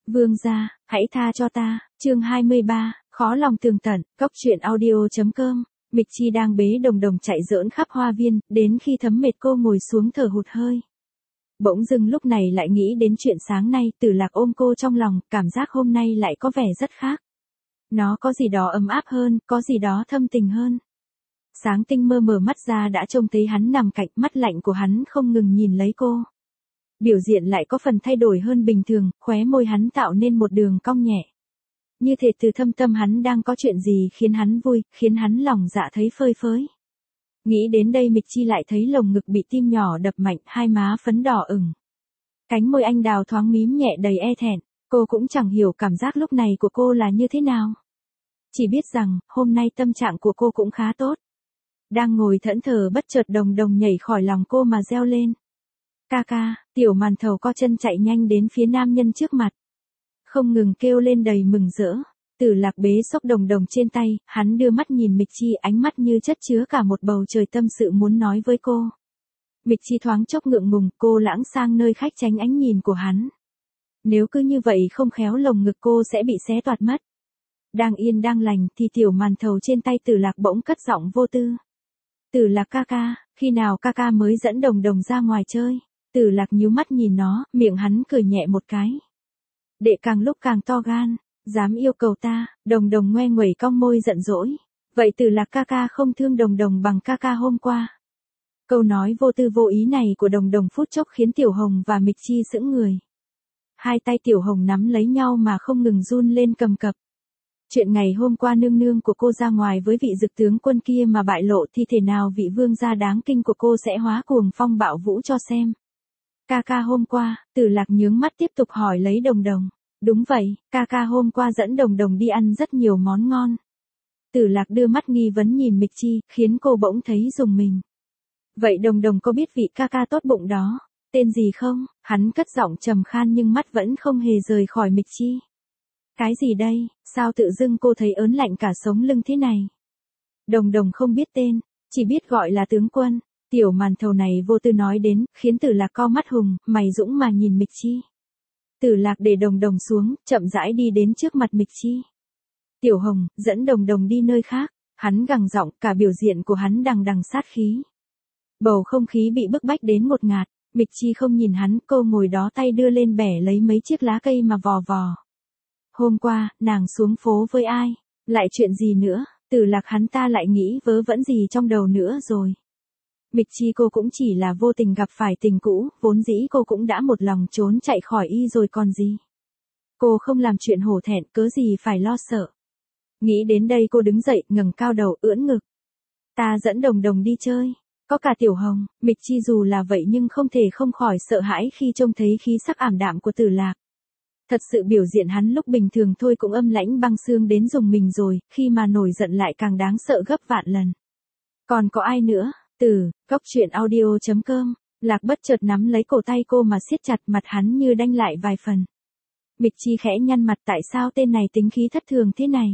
Vương gia, hãy tha cho ta, chương 23, khó lòng tường tận, cốc truyện audio.com. Mịch Chi đang bế Đồng Đồng chạy giỡn khắp hoa viên, đến khi thấm mệt cô ngồi xuống thở hụt hơi. Bỗng dưng lúc này lại nghĩ đến chuyện sáng nay, Tử Lạc ôm cô trong lòng, cảm giác hôm nay lại có vẻ rất khác. Nó có gì đó ấm áp hơn, có gì đó thâm tình hơn. Sáng tinh mơ mở mắt ra đã trông thấy hắn nằm cạnh, mắt lạnh của hắn không ngừng nhìn lấy cô. Biểu diện lại có phần thay đổi hơn bình thường, khóe môi hắn tạo nên một đường cong nhẹ. Như thể từ thâm tâm hắn đang có chuyện gì khiến hắn vui, khiến hắn lòng dạ thấy phơi phới. Nghĩ đến đây Mịch Chi lại thấy lồng ngực bị tim nhỏ đập mạnh, hai má phấn đỏ ửng. Cánh môi anh đào thoáng mím nhẹ đầy e thẹn, cô cũng chẳng hiểu cảm giác lúc này của cô là như thế nào. Chỉ biết rằng, hôm nay tâm trạng của cô cũng khá tốt. Đang ngồi thẫn thờ bất chợt Đồng Đồng nhảy khỏi lòng cô mà reo lên. Ca ca, tiểu màn thầu co chân chạy nhanh đến phía nam nhân trước mặt. Không ngừng kêu lên đầy mừng rỡ. Tử Lạc bế xốc Đồng Đồng trên tay, hắn đưa mắt nhìn Mịch Chi, ánh mắt như chất chứa cả một bầu trời tâm sự muốn nói với cô. Mịch Chi thoáng chốc ngượng ngùng, cô lãng sang nơi khách tránh ánh nhìn của hắn. Nếu cứ như vậy không khéo lồng ngực cô sẽ bị xé toạc mất. Đang yên đang lành thì tiểu màn thầu trên tay Tử Lạc bỗng cất giọng vô tư. Tử Lạc ca ca, khi nào ca ca mới dẫn Đồng Đồng ra ngoài chơi? Tử Lạc nhíu mắt nhìn nó, miệng hắn cười nhẹ một cái. Đệ càng lúc càng to gan, dám yêu cầu ta. Đồng Đồng ngoe nguẩy cong môi giận dỗi. Vậy Tử Lạc ca ca không thương Đồng Đồng bằng ca ca hôm qua. Câu nói vô tư vô ý này của Đồng Đồng phút chốc khiến Tiểu Hồng và Mịch Chi sững người. Hai tay Tiểu Hồng nắm lấy nhau mà không ngừng run lên cầm cập. Chuyện ngày hôm qua nương nương của cô ra ngoài với vị dực tướng quân kia mà bại lộ thì thể nào vị vương gia đáng kinh của cô sẽ hóa cuồng phong bạo vũ cho xem. Ca ca hôm qua, Tử Lạc nhướng mắt tiếp tục hỏi lấy Đồng Đồng. Đúng vậy, ca ca hôm qua dẫn Đồng Đồng đi ăn rất nhiều món ngon. Tử Lạc đưa mắt nghi vấn nhìn Mịch Chi, khiến cô bỗng thấy rùng mình. Vậy Đồng Đồng có biết vị ca ca tốt bụng đó, tên gì không? Hắn cất giọng trầm khan nhưng mắt vẫn không hề rời khỏi Mịch Chi. Cái gì đây, sao tự dưng cô thấy ớn lạnh cả sống lưng thế này? Đồng Đồng không biết tên, chỉ biết gọi là tướng quân. Tiểu màn thầu này vô tư nói đến, khiến Tử Lạc co mắt hùng, mày dũng mà nhìn Mịch Chi. Tử Lạc để Đồng Đồng xuống, chậm rãi đi đến trước mặt Mịch Chi. Tiểu Hồng, dẫn Đồng Đồng đi nơi khác. Hắn gằn giọng, cả biểu diện của hắn đằng đằng sát khí. Bầu không khí bị bức bách đến ngột ngạt. Mịch Chi không nhìn hắn, cô ngồi đó tay đưa lên bẻ lấy mấy chiếc lá cây mà vò vò. Hôm qua, nàng xuống phố với ai? Lại chuyện gì nữa? Tử Lạc hắn ta lại nghĩ vớ vẩn gì trong đầu nữa rồi. Mịch Chi cô cũng chỉ là vô tình gặp phải tình cũ, vốn dĩ cô cũng đã một lòng trốn chạy khỏi y rồi còn gì. Cô không làm chuyện hổ thẹn, cớ gì phải lo sợ. Nghĩ đến đây cô đứng dậy, ngẩng cao đầu, ưỡn ngực. Ta dẫn Đồng Đồng đi chơi. Có cả Tiểu Hồng. Mịch Chi dù là vậy nhưng không thể không khỏi sợ hãi khi trông thấy khí sắc ảm đạm của Tử Lạc. Thật sự biểu diện hắn lúc bình thường thôi cũng âm lãnh băng xương đến dùng mình rồi, khi mà nổi giận lại càng đáng sợ gấp vạn lần. Còn có ai nữa? Cốc truyện audio.com. Lạc bất chợt nắm lấy cổ tay cô mà siết chặt, mặt hắn như đanh lại vài phần. Mịch Chi khẽ nhăn mặt, tại sao tên này tính khí thất thường thế này?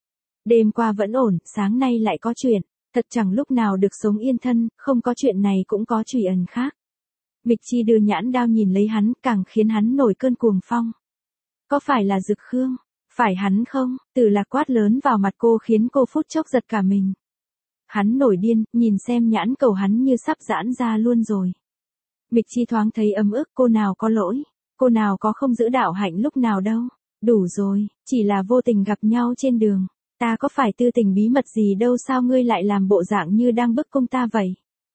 Đêm qua vẫn ổn, sáng nay lại có chuyện, thật chẳng lúc nào được sống yên thân, không có chuyện này cũng có trùy ẩn khác. Mịch Chi đưa nhãn đao nhìn lấy hắn, càng khiến hắn nổi cơn cuồng phong. Có phải là Dực Khương? Phải hắn không? Tử Lạc quát lớn vào mặt cô khiến cô phút chốc giật cả mình. Hắn nổi điên, nhìn xem nhãn cầu hắn như sắp giãn ra luôn rồi. Mịch Chi thoáng thấy ấm ức, cô nào có lỗi, cô nào có không giữ đạo hạnh lúc nào đâu. Đủ rồi, chỉ là vô tình gặp nhau trên đường. Ta có phải tư tình bí mật gì đâu, sao ngươi lại làm bộ dạng như đang bức cung ta vậy?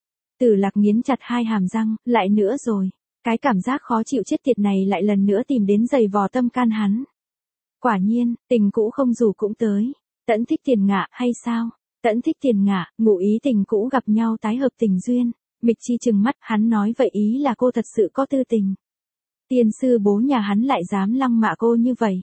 Tử Lạc nghiến chặt hai hàm răng, lại nữa rồi. Cái cảm giác khó chịu chết tiệt này lại lần nữa tìm đến giày vò tâm can hắn. Quả nhiên, tình cũ không dù cũng tới. Tẫn thích tiền ngạ hay sao? Tẫn thích tiền ngạ, ngụ ý tình cũ gặp nhau tái hợp tình duyên. Mịch Chi trừng mắt, hắn nói vậy ý là cô thật sự có tư tình. Tiên sư bố nhà hắn lại dám lăng mạ cô như vậy.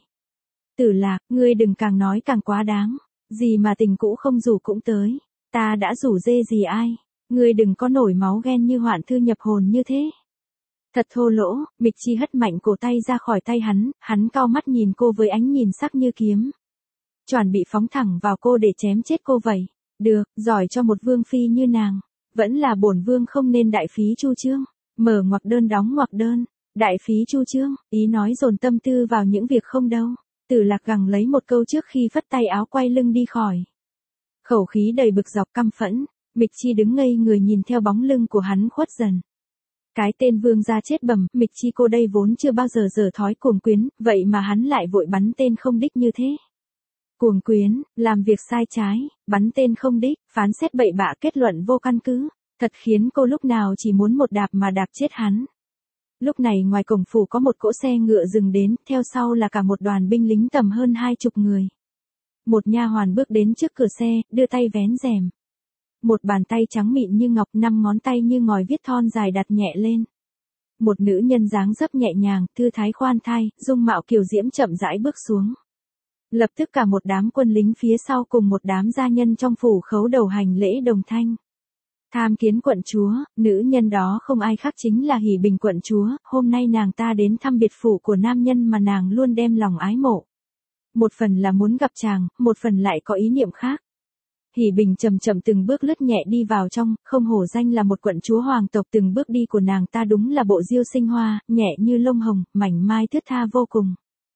Tử Lạc, ngươi đừng càng nói càng quá đáng. Gì mà tình cũ không rủ cũng tới. Ta đã rủ dê gì ai. Ngươi đừng có nổi máu ghen như Hoạn Thư nhập hồn như thế. Thật thô lỗ. Mịch Chi hất mạnh cổ tay ra khỏi tay hắn cau mắt nhìn cô với ánh nhìn sắc như kiếm. Chuẩn bị phóng thẳng vào cô để chém chết cô vậy. Được, giỏi cho một vương phi như nàng. Vẫn là bổn vương không nên đại phí chu trương. Mở ngoặc đơn đóng ngoặc đơn. Đại phí chu trương, ý nói dồn tâm tư vào những việc không đâu. Tử Lạc gằng lấy một câu trước khi phất tay áo quay lưng đi khỏi. Khẩu khí đầy bực dọc căm phẫn, Mịch Chi đứng ngây người nhìn theo bóng lưng của hắn khuất dần. Cái tên Vương gia chết bẩm, Mịch Chi cô đây vốn chưa bao giờ dở thói cuồng quyến, vậy mà hắn lại vội bắn tên không đích như thế. Cuồng quyến, làm việc sai trái, bắn tên không đích, phán xét bậy bạ kết luận vô căn cứ, thật khiến cô lúc nào chỉ muốn một đạp mà đạp chết hắn. Lúc này ngoài cổng phủ có một cỗ xe ngựa dừng đến, theo sau là cả một đoàn binh lính tầm hơn 20 người. Một nha hoàn bước đến trước cửa xe, đưa tay vén rèm. Một bàn tay trắng mịn như ngọc, 5 ngón tay như ngòi viết thon dài đặt nhẹ lên. Một nữ nhân dáng dấp nhẹ nhàng, thư thái khoan thai, dung mạo kiều diễm chậm rãi bước xuống. Lập tức cả một đám quân lính phía sau cùng một đám gia nhân trong phủ khấu đầu hành lễ đồng thanh. Tham kiến quận chúa, nữ nhân đó không ai khác chính là Hỉ Bình quận chúa, hôm nay nàng ta đến thăm biệt phủ của nam nhân mà nàng luôn đem lòng ái mộ. Một phần là muốn gặp chàng, một phần lại có ý niệm khác. Hỉ Bình chậm chậm từng bước lướt nhẹ đi vào trong, không hổ danh là một quận chúa hoàng tộc, từng bước đi của nàng ta đúng là bộ diêu sinh hoa, nhẹ như lông hồng, mảnh mai thướt tha vô cùng.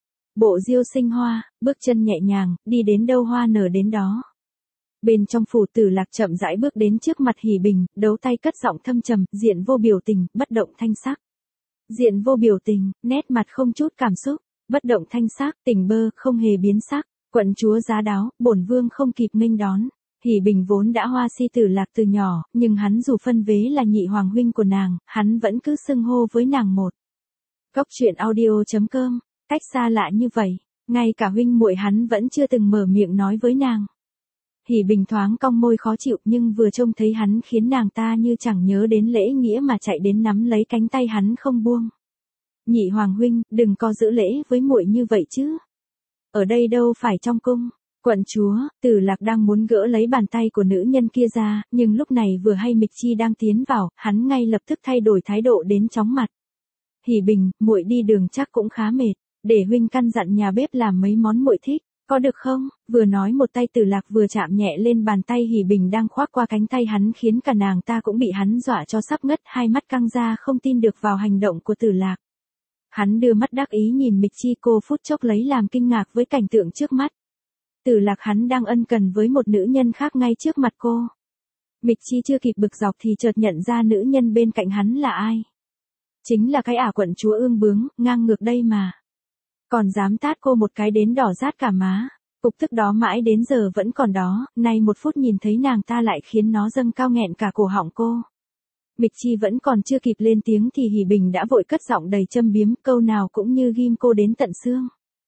Bộ diêu sinh hoa, bước chân nhẹ nhàng, đi đến đâu hoa nở đến đó. Bên trong phủ Tử Lạc chậm rãi bước đến trước mặt Hỉ Bình, đấu tay cất giọng thâm trầm, diện vô biểu tình, bất động thanh sắc. Diện vô biểu tình, nét mặt không chút cảm xúc, bất động thanh sắc, tỉnh bơ, không hề biến sắc. Quận chúa giá đáo, bổn vương không kịp nghênh đón. Hỉ Bình vốn đã hoa si Tử Lạc từ nhỏ, nhưng hắn dù phân vế là nhị hoàng huynh của nàng, hắn vẫn cứ xưng hô với nàng một. Cốc truyện audio.com, cách xa lạ như vậy, ngay cả huynh muội hắn vẫn chưa từng mở miệng nói với nàng. Hỉ Bình thoáng cong môi khó chịu, nhưng vừa trông thấy hắn khiến nàng ta như chẳng nhớ đến lễ nghĩa mà chạy đến nắm lấy cánh tay hắn không buông. Nhị hoàng huynh, đừng có giữ lễ với muội như vậy chứ. Ở đây đâu phải trong cung. Quận chúa, Tử Lạc đang muốn gỡ lấy bàn tay của nữ nhân kia ra, nhưng lúc này vừa hay Mịch Chi đang tiến vào, hắn ngay lập tức thay đổi thái độ đến chóng mặt. Hỉ Bình, muội đi đường chắc cũng khá mệt, để huynh căn dặn nhà bếp làm mấy món muội thích, có được không? Vừa nói một tay Tử Lạc vừa chạm nhẹ lên bàn tay Hỉ Bình đang khoác qua cánh tay hắn, khiến cả nàng ta cũng bị hắn dọa cho sắp ngất, hai mắt căng ra không tin được vào hành động của Tử Lạc. Hắn đưa mắt đắc ý nhìn Mịch Chi, cô phút chốc lấy làm kinh ngạc với cảnh tượng trước mắt. Tử Lạc hắn đang ân cần với một nữ nhân khác ngay trước mặt cô. Mịch Chi chưa kịp bực dọc thì chợt nhận ra nữ nhân bên cạnh hắn là ai. Chính là cái ả quận chúa ương bướng, ngang ngược đây mà. Còn dám tát cô một cái đến đỏ rát cả má. Cục tức đó mãi đến giờ vẫn còn đó, nay một phút nhìn thấy nàng ta lại khiến nó dâng cao nghẹn cả cổ họng cô. Mịch Chi vẫn còn chưa kịp lên tiếng thì Hỉ Bình đã vội cất giọng đầy châm biếm, câu nào cũng như ghim cô đến tận xương.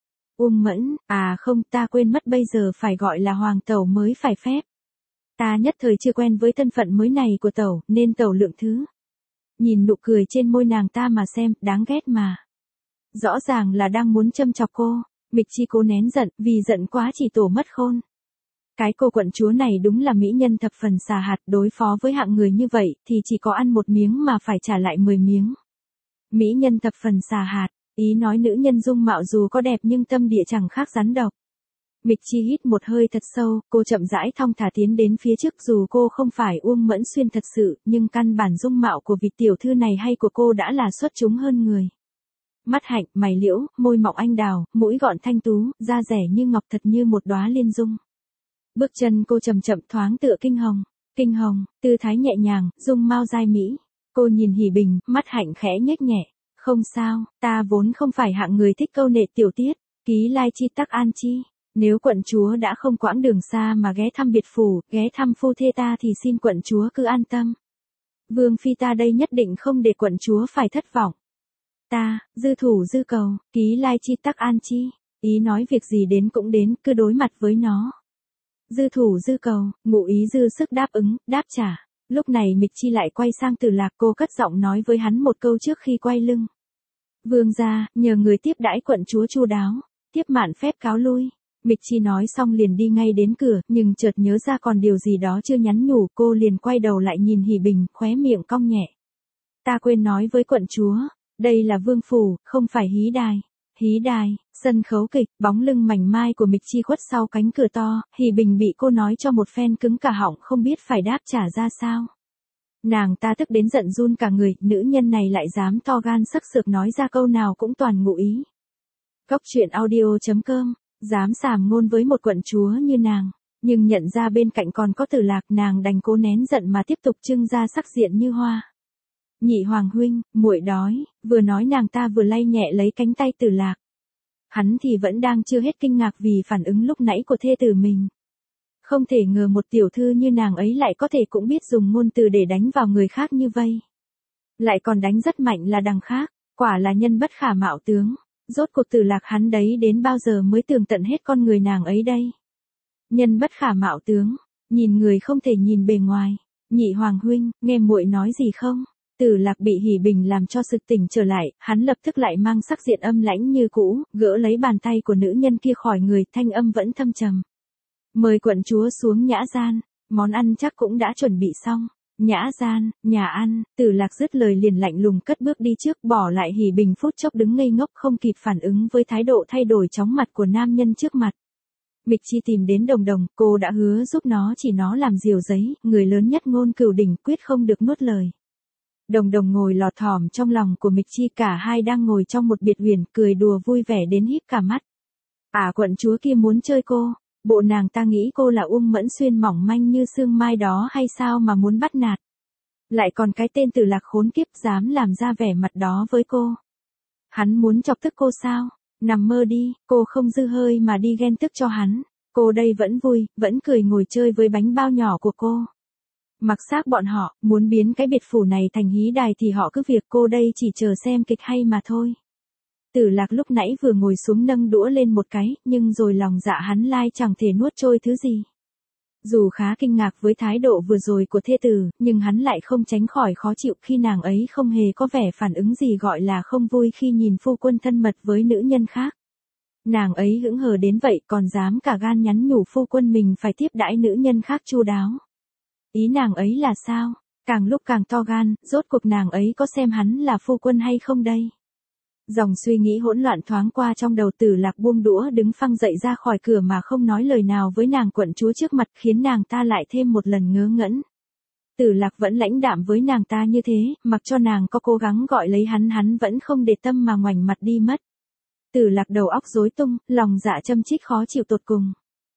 Mẫn, à không, ta quên mất bây giờ phải gọi là hoàng tẩu mới phải phép. Ta nhất thời chưa quen với thân phận mới này của tẩu, nên tẩu lượng thứ. Nhìn nụ cười trên môi nàng ta mà xem, đáng ghét mà. Rõ ràng là đang muốn châm chọc cô. Mịch Chi cố nén giận, vì giận quá chỉ tổ mất khôn. Cái cô quận chúa này đúng là mỹ nhân thập phần xà hạt, đối phó với hạng người như vậy thì chỉ có ăn một miếng mà phải trả lại 10 miếng. Mỹ nhân thập phần xà hạt, ý nói nữ nhân dung mạo dù có đẹp nhưng tâm địa chẳng khác rắn độc. Mịch Chi hít một hơi thật sâu, cô chậm rãi thong thả tiến đến phía trước, dù cô không phải Uông Mẫn Xuyên thật sự, nhưng căn bản dung mạo của vị tiểu thư này hay của cô đã là xuất chúng hơn người. Mắt hạnh, mày liễu, môi mọng anh đào, mũi gọn thanh tú, da rẻ như ngọc thật như một đóa liên dung. Bước chân cô chậm chậm thoáng tựa kinh hồng, tư thái nhẹ nhàng, dung mao giai mỹ. Cô nhìn Hỉ Bình, mắt hạnh khẽ nhếch nhẹ. Không sao, ta vốn không phải hạng người thích câu nệ tiểu tiết, ký lai chi tắc an chi. Nếu quận chúa đã không quãng đường xa mà ghé thăm biệt phủ, ghé thăm phu thê ta thì xin quận chúa cứ an tâm. Vương phi ta đây nhất định không để quận chúa phải thất vọng. Ta, dư thủ dư cầu, ký lai chi tắc an chi. Ý nói việc gì đến cũng đến, cứ đối mặt với nó. Dư thủ dư cầu, ngụ ý dư sức đáp ứng, đáp trả. Lúc này Mịch Chi lại quay sang Tử Lạc, cô cất giọng nói với hắn một câu trước khi quay lưng. Vương gia, nhờ người tiếp đãi quận chúa chu đáo, tiếp mạn phép cáo lui. Mịch Chi nói xong liền đi ngay đến cửa, nhưng chợt nhớ ra còn điều gì đó chưa nhắn nhủ, cô liền quay đầu lại nhìn Hỉ Bình, khóe miệng cong nhẹ. Ta quên nói với quận chúa, đây là vương phủ, không phải hí đài. Hí đài, sân khấu kịch, bóng lưng mảnh mai của Mịch Chi khuất sau cánh cửa to, Hỉ Bình bị cô nói cho một phen cứng cả họng, không biết phải đáp trả ra sao. Nàng ta tức đến giận run cả người, nữ nhân này lại dám to gan sắc sược nói ra câu nào cũng toàn ngụ ý. Cốc truyện audio.com, dám sàm ngôn với một quận chúa như nàng, nhưng nhận ra bên cạnh còn có Tử Lạc, nàng đành cố nén giận mà tiếp tục trưng ra sắc diện như hoa. Nhị hoàng huynh, muội đói, vừa nói nàng ta vừa lay nhẹ lấy cánh tay Tử Lạc. Hắn thì vẫn đang chưa hết kinh ngạc vì phản ứng lúc nãy của thê tử mình. Không thể ngờ một tiểu thư như nàng ấy lại có thể cũng biết dùng ngôn từ để đánh vào người khác như vây. Lại còn đánh rất mạnh là đằng khác, quả là nhân bất khả mạo tướng. Rốt cuộc Tử Lạc hắn đấy đến bao giờ mới tường tận hết con người nàng ấy đây. Nhân bất khả mạo tướng, nhìn người không thể nhìn bề ngoài. Nhị hoàng huynh, nghe muội nói gì không? Tử Lạc bị Hỉ Bình làm cho sực tỉnh trở lại, hắn lập tức lại mang sắc diện âm lãnh như cũ, gỡ lấy bàn tay của nữ nhân kia khỏi người, thanh âm vẫn thâm trầm. Mời quận chúa xuống nhã gian, món ăn chắc cũng đã chuẩn bị xong. Nhã gian, nhà ăn, Tử Lạc dứt lời liền lạnh lùng cất bước đi trước, bỏ lại Hỉ Bình phút chốc đứng ngây ngốc không kịp phản ứng với thái độ thay đổi chóng mặt của nam nhân trước mặt. Mịch Chi tìm đến Đồng Đồng, cô đã hứa giúp nó chỉ nó làm diều giấy, người lớn nhất ngôn cửu đỉnh quyết không được nuốt lời. Đồng Đồng ngồi lọt thỏm trong lòng của Mịch Chi, cả hai đang ngồi trong một biệt huyền, cười đùa vui vẻ đến híp cả mắt. Quận chúa kia muốn chơi cô, bộ nàng ta nghĩ cô là Uông Mẫn Xuyên mỏng manh như sương mai đó hay sao mà muốn bắt nạt. Lại còn cái tên Tử Lạc khốn kiếp dám làm ra vẻ mặt đó với cô. Hắn muốn chọc tức cô sao? Nằm mơ đi, cô không dư hơi mà đi ghen tức cho hắn. Cô đây vẫn vui, vẫn cười ngồi chơi với bánh bao nhỏ của cô. Mặc xác bọn họ, muốn biến cái biệt phủ này thành hí đài thì họ cứ việc, cô đây chỉ chờ xem kịch hay mà thôi. Tử Lạc lúc nãy vừa ngồi xuống nâng đũa lên một cái, nhưng rồi lòng dạ hắn lai chẳng thể nuốt trôi thứ gì. Dù khá kinh ngạc với thái độ vừa rồi của thê tử, nhưng hắn lại không tránh khỏi khó chịu khi nàng ấy không hề có vẻ phản ứng gì gọi là không vui khi nhìn phu quân thân mật với nữ nhân khác. Nàng ấy hững hờ đến vậy còn dám cả gan nhắn nhủ phu quân mình phải tiếp đãi nữ nhân khác chu đáo. Ý nàng ấy là sao? Càng lúc càng to gan, rốt cuộc nàng ấy có xem hắn là phu quân hay không đây? Dòng suy nghĩ hỗn loạn thoáng qua trong đầu, Tử Lạc buông đũa đứng phăng dậy ra khỏi cửa mà không nói lời nào với nàng quận chúa trước mặt, khiến nàng ta lại thêm một lần ngớ ngẩn. Tử Lạc vẫn lãnh đạm với nàng ta như thế, mặc cho nàng có cố gắng gọi lấy hắn vẫn không để tâm mà ngoảnh mặt đi mất. Tử Lạc đầu óc rối tung, lòng dạ châm chích khó chịu tột cùng.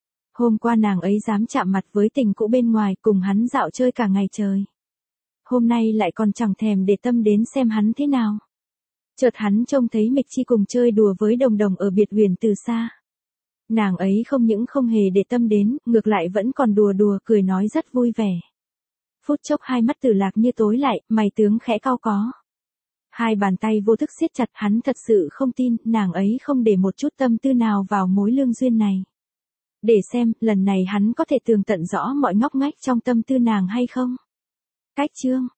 Hôm qua nàng ấy dám chạm mặt với tình cũ bên ngoài, cùng hắn dạo chơi cả ngày trời. Hôm nay lại còn chẳng thèm để tâm đến xem hắn thế nào. Chợt hắn trông thấy Mịch Chi cùng chơi đùa với Đồng Đồng ở biệt huyền từ xa. Nàng ấy không những không hề để tâm đến, ngược lại vẫn còn đùa cười nói rất vui vẻ. Phút chốc hai mắt Tử Lạc như tối lại, mày tướng khẽ cau có. Hai bàn tay vô thức siết chặt, hắn thật sự không tin, nàng ấy không để một chút tâm tư nào vào mối lương duyên này. Để xem, lần này hắn có thể tường tận rõ mọi ngóc ngách trong tâm tư nàng hay không? Cách chương